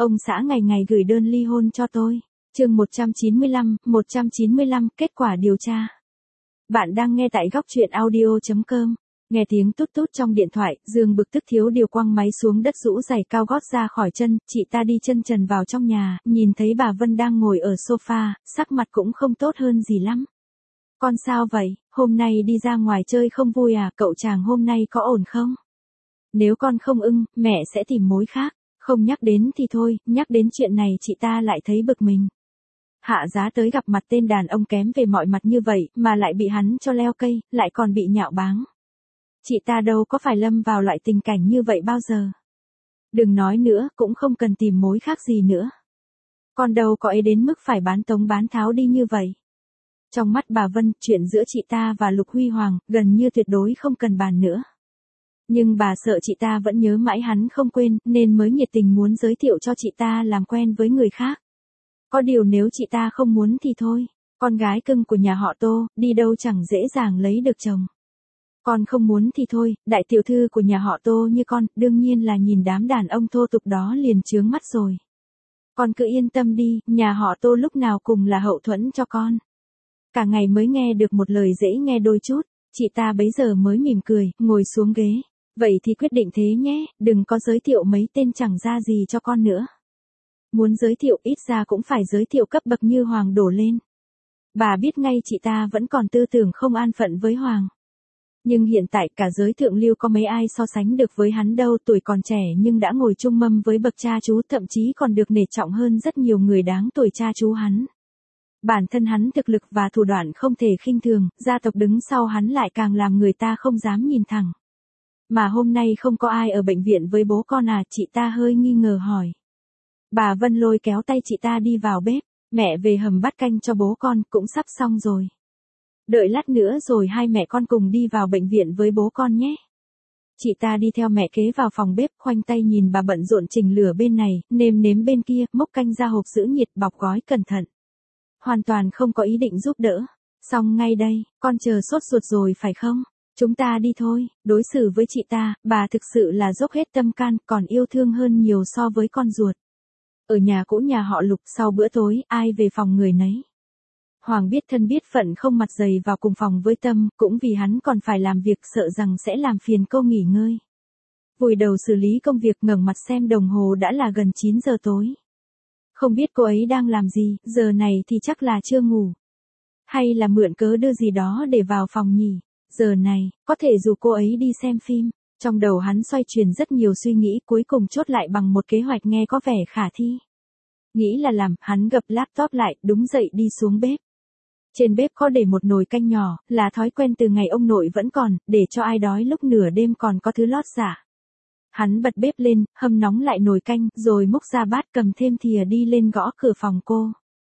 Ông xã ngày ngày gửi đơn ly hôn cho tôi. Chương 195, kết quả điều tra. Bạn đang nghe tại góc truyện audio.com. Nghe tiếng tút tút trong điện thoại, Dương bực tức thiếu điều quăng máy xuống đất rũ giày cao gót ra khỏi chân, chị ta đi chân trần vào trong nhà, nhìn thấy bà Vân đang ngồi ở sofa, sắc mặt cũng không tốt hơn gì lắm. Con sao vậy, hôm nay đi ra ngoài chơi không vui à, cậu chàng hôm nay có ổn không? Nếu con không ưng, mẹ sẽ tìm mối khác. Không nhắc đến thì thôi, nhắc đến chuyện này chị ta lại thấy bực mình. Hạ giá tới gặp mặt tên đàn ông kém về mọi mặt như vậy, mà lại bị hắn cho leo cây, lại còn bị nhạo báng. Chị ta đâu có phải lâm vào loại tình cảnh như vậy bao giờ. Đừng nói nữa, cũng không cần tìm mối khác gì nữa. Con đâu có ấy đến mức phải bán tống bán tháo đi như vậy. Trong mắt bà Vân, chuyện giữa chị ta và Lục Huy Hoàng, gần như tuyệt đối không cần bàn nữa. Nhưng bà sợ chị ta vẫn nhớ mãi hắn không quên, nên mới nhiệt tình muốn giới thiệu cho chị ta làm quen với người khác. Có điều nếu chị ta không muốn thì thôi, con gái cưng của nhà họ Tô, đi đâu chẳng dễ dàng lấy được chồng. Con không muốn thì thôi, đại tiểu thư của nhà họ Tô như con, đương nhiên là nhìn đám đàn ông thô tục đó liền chướng mắt rồi. Con cứ yên tâm đi, nhà họ Tô lúc nào cùng là hậu thuẫn cho con. Cả ngày mới nghe được một lời dễ nghe đôi chút, chị ta bấy giờ mới mỉm cười, ngồi xuống ghế. Vậy thì quyết định thế nhé, đừng có giới thiệu mấy tên chẳng ra gì cho con nữa. Muốn giới thiệu ít ra cũng phải giới thiệu cấp bậc như Hoàng đổ lên. Bà biết ngay chị ta vẫn còn tư tưởng không an phận với Hoàng. Nhưng hiện tại cả giới thượng lưu có mấy ai so sánh được với hắn đâu, tuổi còn trẻ nhưng đã ngồi chung mâm với bậc cha chú, thậm chí còn được nể trọng hơn rất nhiều người đáng tuổi cha chú hắn. Bản thân hắn thực lực và thủ đoạn không thể khinh thường, gia tộc đứng sau hắn lại càng làm người ta không dám nhìn thẳng. Mà hôm nay không có ai ở bệnh viện với bố con à, chị ta hơi nghi ngờ hỏi. Bà Vân lôi kéo tay chị ta đi vào bếp, mẹ về hầm bát canh cho bố con, cũng sắp xong rồi. Đợi lát nữa rồi hai mẹ con cùng đi vào bệnh viện với bố con nhé. Chị ta đi theo mẹ kế vào phòng bếp, khoanh tay nhìn bà bận rộn chỉnh lửa bên này, nêm nếm bên kia, múc canh ra hộp giữ nhiệt bọc gói cẩn thận. Hoàn toàn không có ý định giúp đỡ. Xong ngay đây, con chờ sốt ruột rồi phải không? Chúng ta đi thôi. Đối xử với chị ta, bà thực sự là dốc hết tâm can, còn yêu thương hơn nhiều so với con ruột. Ở nhà cũ nhà họ Lục, sau bữa tối, ai về phòng người nấy. Hoàng biết thân biết phận không mặt dày vào cùng phòng với Tâm, cũng vì hắn còn phải làm việc, sợ rằng sẽ làm phiền cô nghỉ ngơi. Vùi đầu xử lý công việc, ngẩng mặt xem đồng hồ đã là gần 9 giờ tối. Không biết cô ấy đang làm gì, giờ này thì chắc là chưa ngủ. Hay là mượn cớ đưa gì đó để vào phòng nhỉ? Giờ này, có thể rủ cô ấy đi xem phim. Trong đầu hắn xoay chuyển rất nhiều suy nghĩ, cuối cùng chốt lại bằng một kế hoạch nghe có vẻ khả thi. Nghĩ là làm, hắn gập laptop lại, đúng dậy đi xuống bếp. Trên bếp có để một nồi canh nhỏ, là thói quen từ ngày ông nội vẫn còn, để cho ai đói lúc nửa đêm còn có thứ lót dạ. Hắn bật bếp lên, hâm nóng lại nồi canh, rồi múc ra bát, cầm thêm thìa đi lên gõ cửa phòng cô.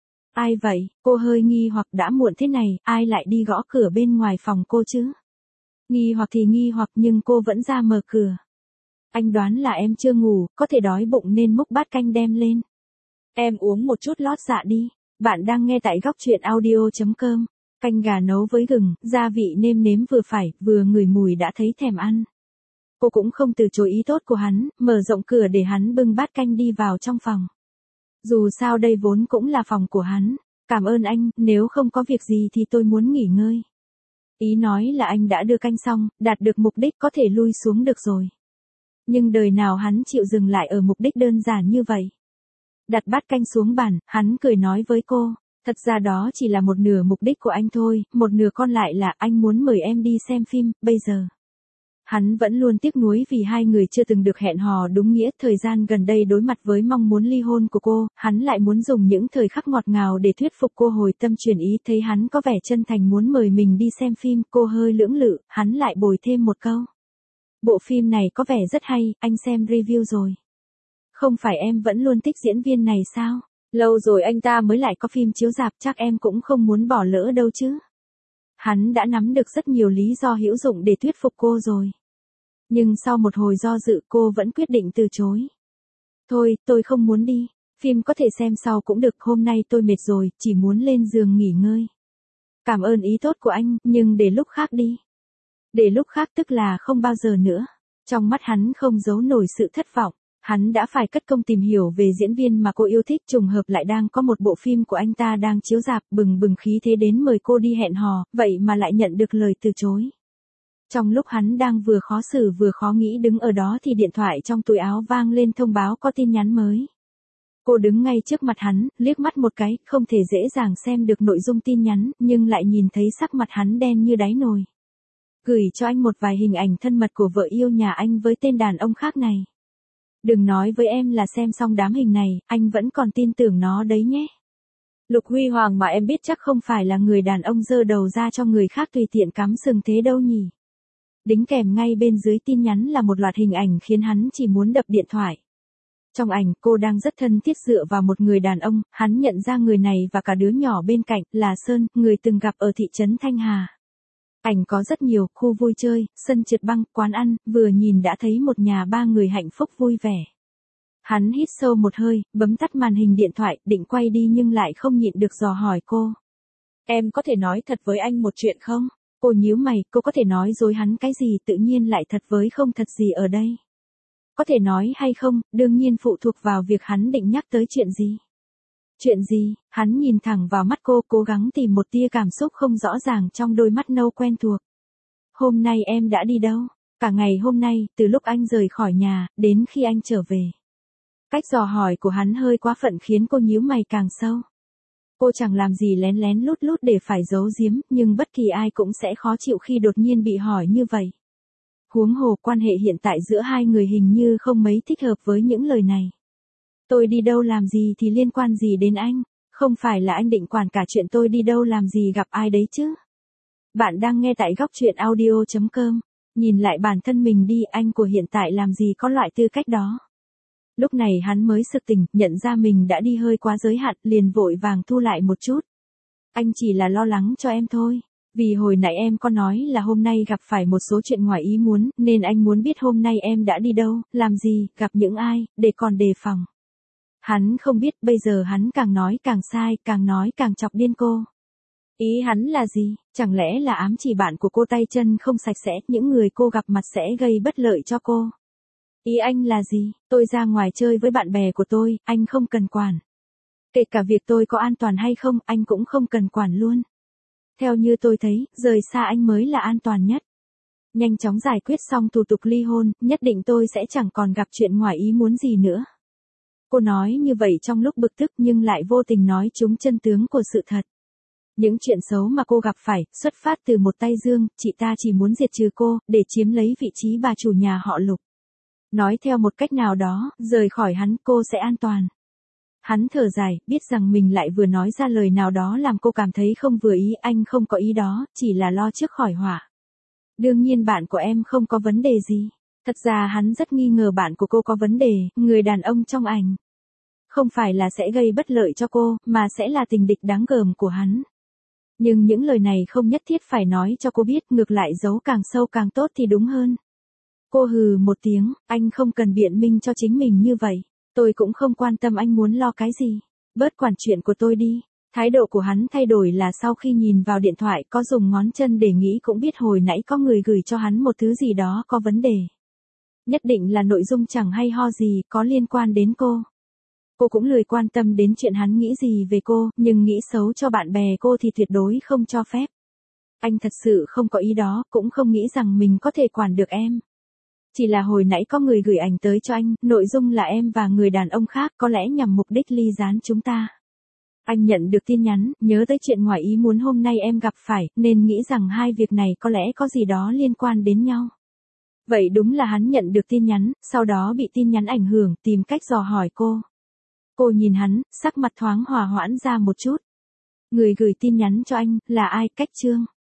Ai vậy? Cô hơi nghi hoặc, đã muộn thế này, ai lại đi gõ cửa bên ngoài phòng cô chứ? Nghi hoặc thì nghi hoặc, nhưng cô vẫn ra mở cửa. Anh đoán là em chưa ngủ, có thể đói bụng nên múc bát canh đem lên. Em uống một chút lót dạ đi. Bạn đang nghe tại góc truyện audio.com. Canh gà nấu với gừng, gia vị nêm nếm vừa phải, vừa ngửi mùi đã thấy thèm ăn. Cô cũng không từ chối ý tốt của hắn, mở rộng cửa để hắn bưng bát canh đi vào trong phòng. Dù sao đây vốn cũng là phòng của hắn. Cảm ơn anh, nếu không có việc gì thì tôi muốn nghỉ ngơi. Ý nói là anh đã đưa canh xong, đạt được mục đích có thể lui xuống được rồi. Nhưng đời nào hắn chịu dừng lại ở mục đích đơn giản như vậy. Đặt bát canh xuống bàn, hắn cười nói với cô, thật ra đó chỉ là một nửa mục đích của anh thôi, một nửa còn lại là anh muốn mời em đi xem phim, bây giờ. Hắn vẫn luôn tiếc nuối vì hai người chưa từng được hẹn hò đúng nghĩa, thời gian gần đây đối mặt với mong muốn ly hôn của cô, hắn lại muốn dùng những thời khắc ngọt ngào để thuyết phục cô hồi tâm chuyển ý, thấy hắn có vẻ chân thành muốn mời mình đi xem phim, cô hơi lưỡng lự, hắn lại bồi thêm một câu. Bộ phim này có vẻ rất hay, anh xem review rồi. Không phải em vẫn luôn thích diễn viên này sao? Lâu rồi anh ta mới lại có phim chiếu rạp, chắc em cũng không muốn bỏ lỡ đâu chứ. Hắn đã nắm được rất nhiều lý do hữu dụng để thuyết phục cô rồi. Nhưng sau một hồi do dự cô vẫn quyết định từ chối. Thôi, tôi không muốn đi. Phim có thể xem sau cũng được, hôm nay tôi mệt rồi, chỉ muốn lên giường nghỉ ngơi. Cảm ơn ý tốt của anh, nhưng để lúc khác đi. Để lúc khác tức là không bao giờ nữa. Trong mắt hắn không giấu nổi sự thất vọng. Hắn đã phải cất công tìm hiểu về diễn viên mà cô yêu thích, trùng hợp lại đang có một bộ phim của anh ta đang chiếu rạp, bừng bừng khí thế đến mời cô đi hẹn hò, vậy mà lại nhận được lời từ chối. Trong lúc hắn đang vừa khó xử vừa khó nghĩ đứng ở đó thì điện thoại trong túi áo vang lên thông báo có tin nhắn mới. Cô đứng ngay trước mặt hắn, liếc mắt một cái, không thể dễ dàng xem được nội dung tin nhắn, nhưng lại nhìn thấy sắc mặt hắn đen như đáy nồi. Gửi cho anh một vài hình ảnh thân mật của vợ yêu nhà anh với tên đàn ông khác này. Đừng nói với em là xem xong đám hình này, anh vẫn còn tin tưởng nó đấy nhé. Lục Huy Hoàng mà em biết chắc không phải là người đàn ông giơ đầu ra cho người khác tùy tiện cắm sừng thế đâu nhỉ. Đính kèm ngay bên dưới tin nhắn là một loạt hình ảnh khiến hắn chỉ muốn đập điện thoại. Trong ảnh, cô đang rất thân thiết dựa vào một người đàn ông, hắn nhận ra người này và cả đứa nhỏ bên cạnh, là Sơn, người từng gặp ở thị trấn Thanh Hà. Ảnh có rất nhiều, khu vui chơi, sân trượt băng, quán ăn, vừa nhìn đã thấy một nhà ba người hạnh phúc vui vẻ. Hắn hít sâu một hơi, bấm tắt màn hình điện thoại, định quay đi nhưng lại không nhịn được dò hỏi cô. Em có thể nói thật với anh một chuyện không? Cô nhíu mày, cô có thể nói dối hắn cái gì tự nhiên lại thật với không thật gì ở đây. Có thể nói hay không, đương nhiên phụ thuộc vào việc hắn định nhắc tới chuyện gì. Chuyện gì? Hắn nhìn thẳng vào mắt cô, cố gắng tìm một tia cảm xúc không rõ ràng trong đôi mắt nâu quen thuộc. Hôm nay em đã đi đâu? Cả ngày hôm nay, từ lúc anh rời khỏi nhà, đến khi anh trở về. Cách dò hỏi của hắn hơi quá phận khiến cô nhíu mày càng sâu. Cô chẳng làm gì lén lén lút lút để phải giấu giếm, nhưng bất kỳ ai cũng sẽ khó chịu khi đột nhiên bị hỏi như vậy. Huống hồ quan hệ hiện tại giữa hai người hình như không mấy thích hợp với những lời này. Tôi đi đâu làm gì thì liên quan gì đến anh, không phải là anh định quản cả chuyện tôi đi đâu làm gì gặp ai đấy chứ. Bạn đang nghe tại góc truyện audio.com, nhìn lại bản thân mình đi, anh của hiện tại làm gì có loại tư cách đó. Lúc này hắn mới sực tỉnh, nhận ra mình đã đi hơi quá giới hạn, liền vội vàng thu lại một chút. Anh chỉ là lo lắng cho em thôi. Vì hồi nãy em có nói là hôm nay gặp phải một số chuyện ngoài ý muốn, nên anh muốn biết hôm nay em đã đi đâu, làm gì, gặp những ai, để còn đề phòng. Hắn không biết, bây giờ hắn càng nói càng sai, càng nói càng chọc điên cô. Ý hắn là gì? Chẳng lẽ là ám chỉ bạn của cô tay chân không sạch sẽ, những người cô gặp mặt sẽ gây bất lợi cho cô? Ý anh là gì? Tôi ra ngoài chơi với bạn bè của tôi, anh không cần quản. Kể cả việc tôi có an toàn hay không, anh cũng không cần quản luôn. Theo như tôi thấy, rời xa anh mới là an toàn nhất. Nhanh chóng giải quyết xong thủ tục ly hôn, nhất định tôi sẽ chẳng còn gặp chuyện ngoài ý muốn gì nữa. Cô nói như vậy trong lúc bực tức nhưng lại vô tình nói trúng chân tướng của sự thật. Những chuyện xấu mà cô gặp phải, xuất phát từ một tay Dương, chị ta chỉ muốn diệt trừ cô, để chiếm lấy vị trí bà chủ nhà họ Lục. Nói theo một cách nào đó, rời khỏi hắn cô sẽ an toàn. Hắn thở dài, biết rằng mình lại vừa nói ra lời nào đó làm cô cảm thấy không vừa ý, anh không có ý đó, chỉ là lo trước khỏi họa. Đương nhiên bạn của em không có vấn đề gì. Thật ra hắn rất nghi ngờ bạn của cô có vấn đề, người đàn ông trong ảnh. Không phải là sẽ gây bất lợi cho cô, mà sẽ là tình địch đáng gờm của hắn. Nhưng những lời này không nhất thiết phải nói cho cô biết, ngược lại giấu càng sâu càng tốt thì đúng hơn. Cô hừ một tiếng, anh không cần biện minh cho chính mình như vậy. Tôi cũng không quan tâm anh muốn lo cái gì. Bớt quản chuyện của tôi đi. Thái độ của hắn thay đổi là sau khi nhìn vào điện thoại có dùng ngón chân để nghĩ cũng biết hồi nãy có người gửi cho hắn một thứ gì đó có vấn đề. Nhất định là nội dung chẳng hay ho gì có liên quan đến cô. Cô cũng lười quan tâm đến chuyện hắn nghĩ gì về cô, nhưng nghĩ xấu cho bạn bè cô thì tuyệt đối không cho phép. Anh thật sự không có ý đó, cũng không nghĩ rằng mình có thể quản được em. Chỉ là hồi nãy có người gửi ảnh tới cho anh, nội dung là em và người đàn ông khác có lẽ nhằm mục đích ly gián chúng ta. Anh nhận được tin nhắn, nhớ tới chuyện ngoài ý muốn hôm nay em gặp phải, nên nghĩ rằng hai việc này có lẽ có gì đó liên quan đến nhau. Vậy đúng là hắn nhận được tin nhắn, sau đó bị tin nhắn ảnh hưởng, tìm cách dò hỏi cô. Cô nhìn hắn, sắc mặt thoáng hòa hoãn ra một chút. Người gửi tin nhắn cho anh, là ai? Cách Trương.